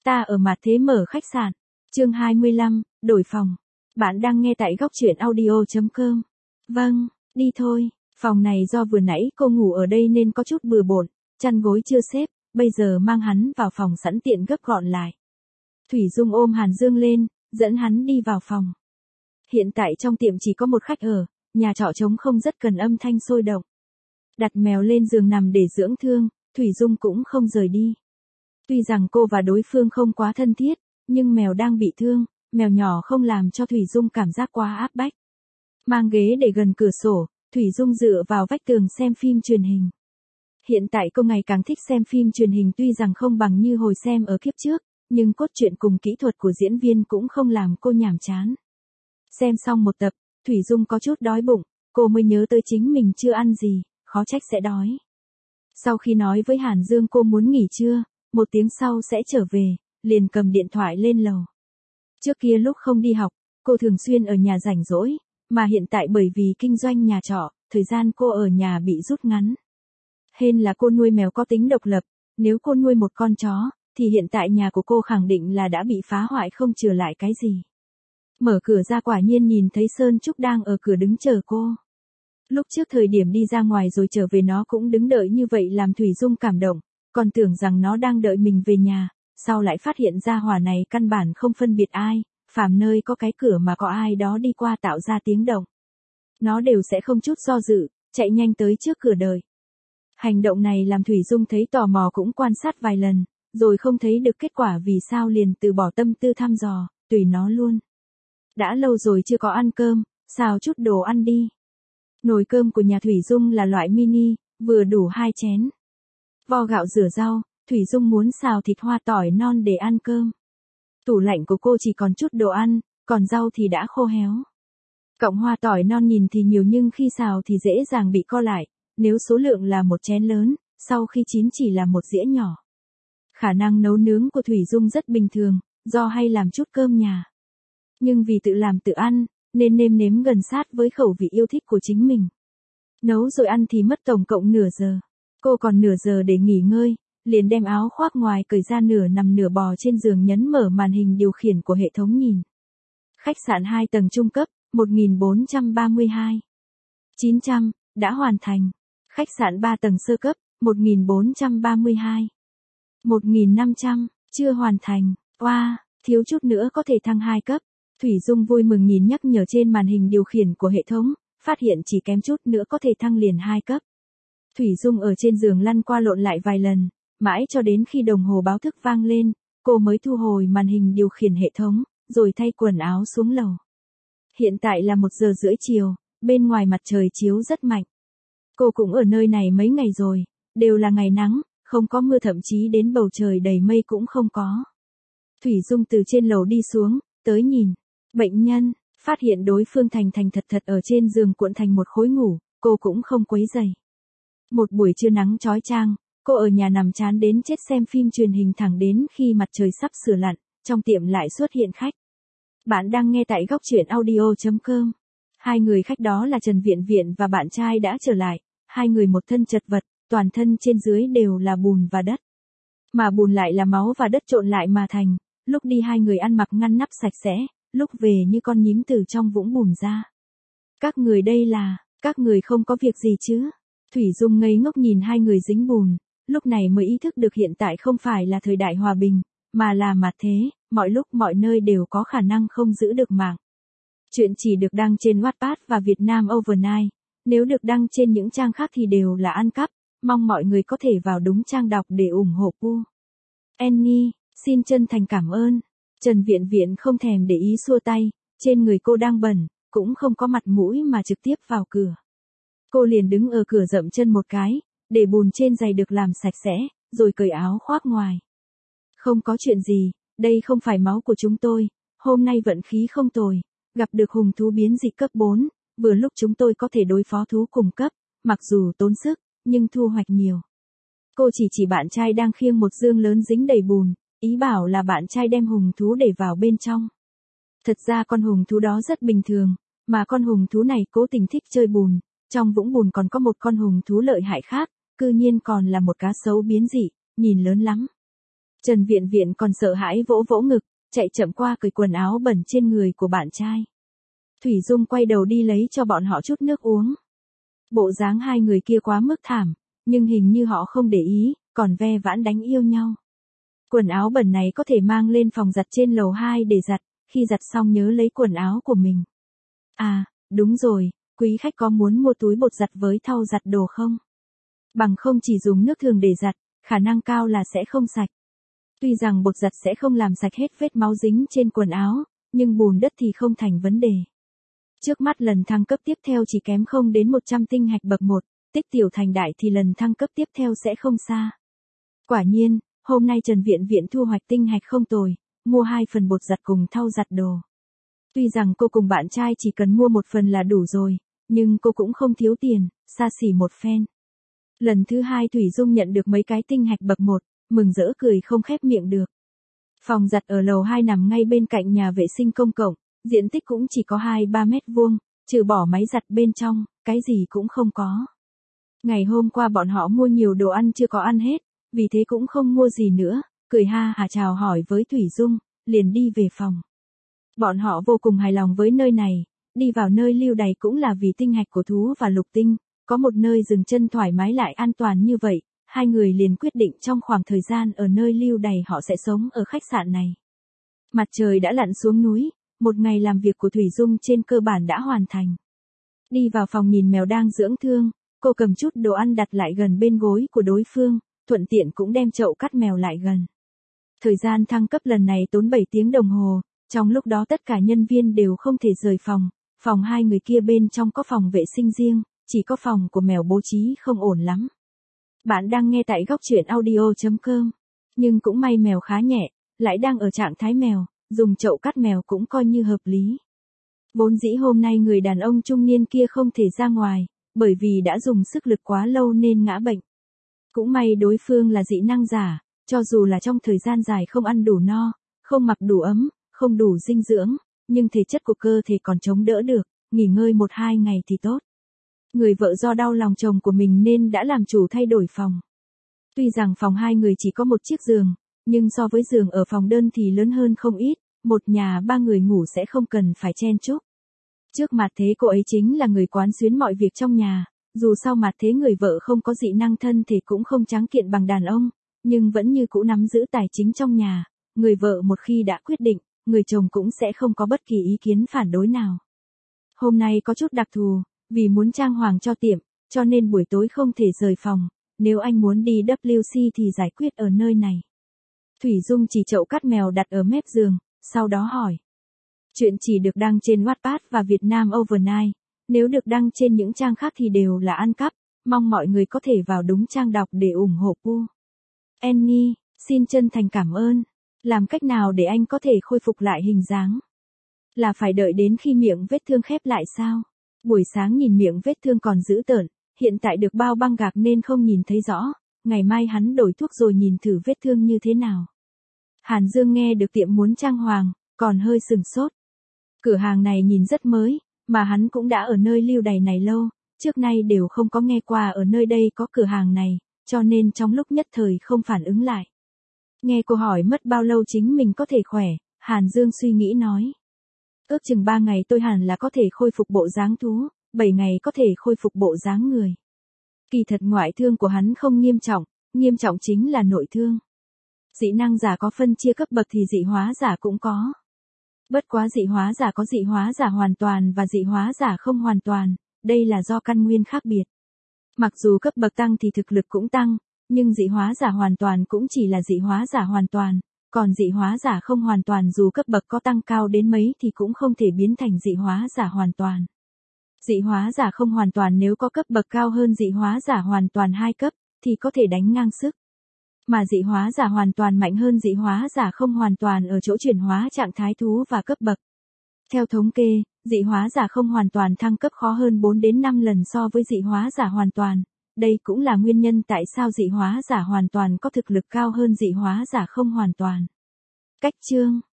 Ta ở mặt thế mở khách sạn. Chương 25, đổi phòng. Bạn đang nghe tại góc truyện audio.com. Vâng, đi thôi. Phòng này do vừa nãy cô ngủ ở đây nên có chút bừa bộn, chăn gối chưa xếp, bây giờ mang hắn vào phòng sẵn tiện gấp gọn lại. Thủy Dung ôm Hàn Dương lên, dẫn hắn đi vào phòng. Hiện tại trong tiệm chỉ có một khách ở, nhà trọ trống không rất cần âm thanh sôi động. Đặt mèo lên giường nằm để dưỡng thương, Thủy Dung cũng không rời đi. Tuy rằng cô và đối phương không quá thân thiết, nhưng mèo đang bị thương, mèo nhỏ không làm cho Thủy Dung cảm giác quá áp bách. Mang ghế để gần cửa sổ, Thủy Dung dựa vào vách tường xem phim truyền hình. Hiện tại cô ngày càng thích xem phim truyền hình, tuy rằng không bằng như hồi xem ở kiếp trước, nhưng cốt truyện cùng kỹ thuật của diễn viên cũng không làm cô nhàm chán. Xem xong một tập, Thủy Dung có chút đói bụng, cô mới nhớ tới chính mình chưa ăn gì, khó trách sẽ đói. Sau khi nói với Hàn Dương cô muốn nghỉ trưa, 1 tiếng sau sẽ trở về, liền cầm điện thoại lên lầu. Trước kia lúc không đi học, cô thường xuyên ở nhà rảnh rỗi, mà hiện tại bởi vì kinh doanh nhà trọ, thời gian cô ở nhà bị rút ngắn. Hên là cô nuôi mèo có tính độc lập, nếu cô nuôi một con chó, thì hiện tại nhà của cô khẳng định là đã bị phá hoại không chừa lại cái gì. Mở cửa ra quả nhiên nhìn thấy Sơn Trúc đang ở cửa đứng chờ cô. Lúc trước thời điểm đi ra ngoài rồi trở về nó cũng đứng đợi như vậy làm Thủy Dung cảm động, còn tưởng rằng nó đang đợi mình về nhà, sau lại phát hiện ra hỏa này căn bản không phân biệt ai, phàm nơi có cái cửa mà có ai đó đi qua tạo ra tiếng động. Nó đều sẽ không chút do dự, chạy nhanh tới trước cửa đợi. Hành động này làm Thủy Dung thấy tò mò cũng quan sát vài lần, rồi không thấy được kết quả vì sao liền từ bỏ tâm tư thăm dò, tùy nó luôn. Đã lâu rồi chưa có ăn cơm, xào chút đồ ăn đi. Nồi cơm của nhà Thủy Dung là loại mini, vừa đủ 2 chén. Vo gạo rửa rau, Thủy Dung muốn xào thịt hoa tỏi non để ăn cơm. Tủ lạnh của cô chỉ còn chút đồ ăn, còn rau thì đã khô héo. Cọng hoa tỏi non nhìn thì nhiều nhưng khi xào thì dễ dàng bị co lại, nếu số lượng là 1 chén lớn, sau khi chín chỉ là 1 dĩa nhỏ. Khả năng nấu nướng của Thủy Dung rất bình thường, do hay làm chút cơm nhà. Nhưng vì tự làm tự ăn, nên nêm nếm gần sát với khẩu vị yêu thích của chính mình. Nấu rồi ăn thì mất tổng cộng nửa giờ. Cô còn nửa giờ để nghỉ ngơi, liền đem áo khoác ngoài cởi ra nửa nằm nửa bò trên giường nhấn mở màn hình điều khiển của hệ thống nhìn. Khách sạn 2 tầng trung cấp, 1432. 900, đã hoàn thành. Khách sạn 3 tầng sơ cấp, 1432. 1500, chưa hoàn thành. Oa, thiếu chút nữa có thể thăng 2 cấp. Thủy Dung vui mừng nhìn nhắc nhở trên màn hình điều khiển của hệ thống, phát hiện chỉ kém chút nữa có thể thăng liền 2 cấp. Thủy Dung ở trên giường lăn qua lộn lại vài lần, mãi cho đến khi đồng hồ báo thức vang lên, cô mới thu hồi màn hình điều khiển hệ thống, rồi thay quần áo xuống lầu. Hiện tại là 1 giờ rưỡi chiều, bên ngoài mặt trời chiếu rất mạnh. Cô cũng ở nơi này mấy ngày rồi, đều là ngày nắng, không có mưa, thậm chí đến bầu trời đầy mây cũng không có. Thủy Dung từ trên lầu đi xuống, tới nhìn. Bệnh nhân, phát hiện đối phương thành thật ở trên giường cuộn thành một khối ngủ, cô cũng không quấy rầy. Một buổi trưa nắng chói chang, cô ở nhà nằm chán đến chết xem phim truyền hình thẳng đến khi mặt trời sắp sửa lặn, trong tiệm lại xuất hiện khách. Bạn đang nghe tại góc truyện audio.com. 2 người khách đó là Trần Viện Viện và bạn trai đã trở lại, 2 người một thân chật vật, toàn thân trên dưới đều là bùn và đất. Mà bùn lại là máu và đất trộn lại mà thành, lúc đi 2 người ăn mặc ngăn nắp sạch sẽ, lúc về như con nhím từ trong vũng bùn ra. Các người đây là, các người không có việc gì chứ? Thủy Dung ngây ngốc nhìn 2 người dính bùn, lúc này mới ý thức được hiện tại không phải là thời đại hòa bình, mà là mặt thế, mọi lúc mọi nơi đều có khả năng không giữ được mạng. Chuyện chỉ được đăng trên Wattpad và Việt Nam Overnight, nếu được đăng trên những trang khác thì đều là ăn cắp, mong mọi người có thể vào đúng trang đọc để ủng hộ Pu. Annie, xin chân thành cảm ơn. Trần Viện Viện không thèm để ý xua tay, trên người cô đang bẩn, cũng không có mặt mũi mà trực tiếp vào cửa. Cô liền đứng ở cửa dậm chân một cái, để bùn trên giày được làm sạch sẽ, rồi cởi áo khoác ngoài. Không có chuyện gì, đây không phải máu của chúng tôi, hôm nay vận khí không tồi, gặp được hùng thú biến dị cấp 4, vừa lúc chúng tôi có thể đối phó thú cùng cấp, mặc dù tốn sức, nhưng thu hoạch nhiều. Cô chỉ bạn trai đang khiêng một dương lớn dính đầy bùn, ý bảo là bạn trai đem hùng thú để vào bên trong. Thật ra con hùng thú đó rất bình thường, mà con hùng thú này cố tình thích chơi bùn, trong vũng bùn còn có một con hùng thú lợi hại khác, cư nhiên còn là một cá sấu biến dị, nhìn lớn lắm. Trần Viện Viện còn sợ hãi vỗ vỗ ngực, chạy chậm qua cởi quần áo bẩn trên người của bạn trai. Thủy Dung quay đầu đi lấy cho bọn họ chút nước uống. Bộ dáng hai người kia quá mức thảm, nhưng hình như họ không để ý, còn ve vãn đánh yêu nhau. Quần áo bẩn này có thể mang lên phòng giặt trên lầu 2 để giặt, khi giặt xong nhớ lấy quần áo của mình. À, đúng rồi, quý khách có muốn mua túi bột giặt với thau giặt đồ không? Bằng không chỉ dùng nước thường để giặt, khả năng cao là sẽ không sạch. Tuy rằng bột giặt sẽ không làm sạch hết vết máu dính trên quần áo, nhưng bùn đất thì không thành vấn đề. Trước mắt lần thăng cấp tiếp theo chỉ kém không đến 100 tinh hạch bậc 1, tích tiểu thành đại thì lần thăng cấp tiếp theo sẽ không xa. Quả nhiên, hôm nay Trần Viện Viện thu hoạch tinh hạch không tồi, mua 2 phần bột giặt cùng thau giặt đồ. Tuy rằng cô cùng bạn trai chỉ cần mua 1 phần là đủ rồi, nhưng cô cũng không thiếu tiền, xa xỉ một phen. Lần thứ 2 Thủy Dung nhận được mấy cái tinh hạch bậc 1, mừng rỡ cười không khép miệng được. Phòng giặt ở lầu 2 nằm ngay bên cạnh nhà vệ sinh công cộng, diện tích cũng chỉ có 2-3 mét vuông, trừ bỏ máy giặt bên trong, cái gì cũng không có. Ngày hôm qua bọn họ mua nhiều đồ ăn chưa có ăn hết, vì thế cũng không mua gì nữa, cười ha hả chào hỏi với Thủy Dung, liền đi về phòng. Bọn họ vô cùng hài lòng với nơi này, đi vào nơi lưu đày cũng là vì tinh hạch của thú và lục tinh, có một nơi dừng chân thoải mái lại an toàn như vậy, hai người liền quyết định trong khoảng thời gian ở nơi lưu đày họ sẽ sống ở khách sạn này. Mặt trời đã lặn xuống núi, một ngày làm việc của Thủy Dung trên cơ bản đã hoàn thành. Đi vào phòng nhìn mèo đang dưỡng thương, cô cầm chút đồ ăn đặt lại gần bên gối của đối phương, thuận tiện cũng đem chậu cắt mèo lại gần. Thời gian thăng cấp lần này tốn 7 tiếng đồng hồ, trong lúc đó tất cả nhân viên đều không thể rời phòng, phòng hai người kia bên trong có phòng vệ sinh riêng, chỉ có phòng của mèo bố trí không ổn lắm. Bạn đang nghe tại góc truyện audio.com, nhưng cũng may mèo khá nhẹ, lại đang ở trạng thái mèo, dùng chậu cắt mèo cũng coi như hợp lý. Vốn dĩ hôm nay người đàn ông trung niên kia không thể ra ngoài, bởi vì đã dùng sức lực quá lâu nên ngã bệnh. Cũng may đối phương là dị năng giả, cho dù là trong thời gian dài không ăn đủ no, không mặc đủ ấm, không đủ dinh dưỡng, nhưng thể chất của cơ thể còn chống đỡ được, nghỉ ngơi 1-2 ngày thì tốt. Người vợ do đau lòng chồng của mình nên đã làm chủ thay đổi phòng. Tuy rằng phòng hai người chỉ có một chiếc giường, nhưng so với giường ở phòng đơn thì lớn hơn không ít, một nhà 3 người ngủ sẽ không cần phải chen chúc. Trước mặt thế cô ấy chính là người quán xuyến mọi việc trong nhà, dù sau mặt thế người vợ không có dị năng thân thể cũng không tráng kiện bằng đàn ông, nhưng vẫn như cũ nắm giữ tài chính trong nhà, người vợ một khi đã quyết định, người chồng cũng sẽ không có bất kỳ ý kiến phản đối nào. Hôm nay có chút đặc thù, vì muốn trang hoàng cho tiệm, cho nên buổi tối không thể rời phòng, nếu anh muốn đi WC thì giải quyết ở nơi này. Thủy Dung chỉ chậu cắt mèo đặt ở mép giường, sau đó hỏi. Chuyện chỉ được đăng trên Wattpad và Việt Nam Overnight, nếu được đăng trên những trang khác thì đều là ăn cắp, mong mọi người có thể vào đúng trang đọc để ủng hộ Pu. Annie, xin chân thành cảm ơn. Làm cách nào để anh có thể khôi phục lại hình dáng? Là phải đợi đến khi miệng vết thương khép lại sao? Buổi sáng nhìn miệng vết thương còn dữ tợn, hiện tại được bao băng gạc nên không nhìn thấy rõ, ngày mai hắn đổi thuốc rồi nhìn thử vết thương như thế nào. Hàn Dương nghe được tiệm muốn trang hoàng, còn hơi sừng sốt. Cửa hàng này nhìn rất mới, mà hắn cũng đã ở nơi lưu đày này lâu, trước nay đều không có nghe qua ở nơi đây có cửa hàng này, cho nên trong lúc nhất thời không phản ứng lại. Nghe cô hỏi mất bao lâu chính mình có thể khỏe, Hàn Dương suy nghĩ nói. Ước chừng 3 ngày tôi hẳn là có thể khôi phục bộ dáng thú, 7 ngày có thể khôi phục bộ dáng người. Kỳ thật ngoại thương của hắn không nghiêm trọng chính là nội thương. Dị năng giả có phân chia cấp bậc thì dị hóa giả cũng có. Bất quá dị hóa giả có dị hóa giả hoàn toàn và dị hóa giả không hoàn toàn, đây là do căn nguyên khác biệt. Mặc dù cấp bậc tăng thì thực lực cũng tăng, nhưng dị hóa giả hoàn toàn cũng chỉ là dị hóa giả hoàn toàn, còn dị hóa giả không hoàn toàn dù cấp bậc có tăng cao đến mấy thì cũng không thể biến thành dị hóa giả hoàn toàn. Dị hóa giả không hoàn toàn nếu có cấp bậc cao hơn dị hóa giả hoàn toàn 2 cấp, thì có thể đánh ngang sức. Mà dị hóa giả hoàn toàn mạnh hơn dị hóa giả không hoàn toàn ở chỗ chuyển hóa trạng thái thú và cấp bậc. Theo thống kê, dị hóa giả không hoàn toàn thăng cấp khó hơn 4 đến 5 lần so với dị hóa giả hoàn toàn. Đây cũng là nguyên nhân tại sao dị hóa giả hoàn toàn có thực lực cao hơn dị hóa giả không hoàn toàn. Cách chương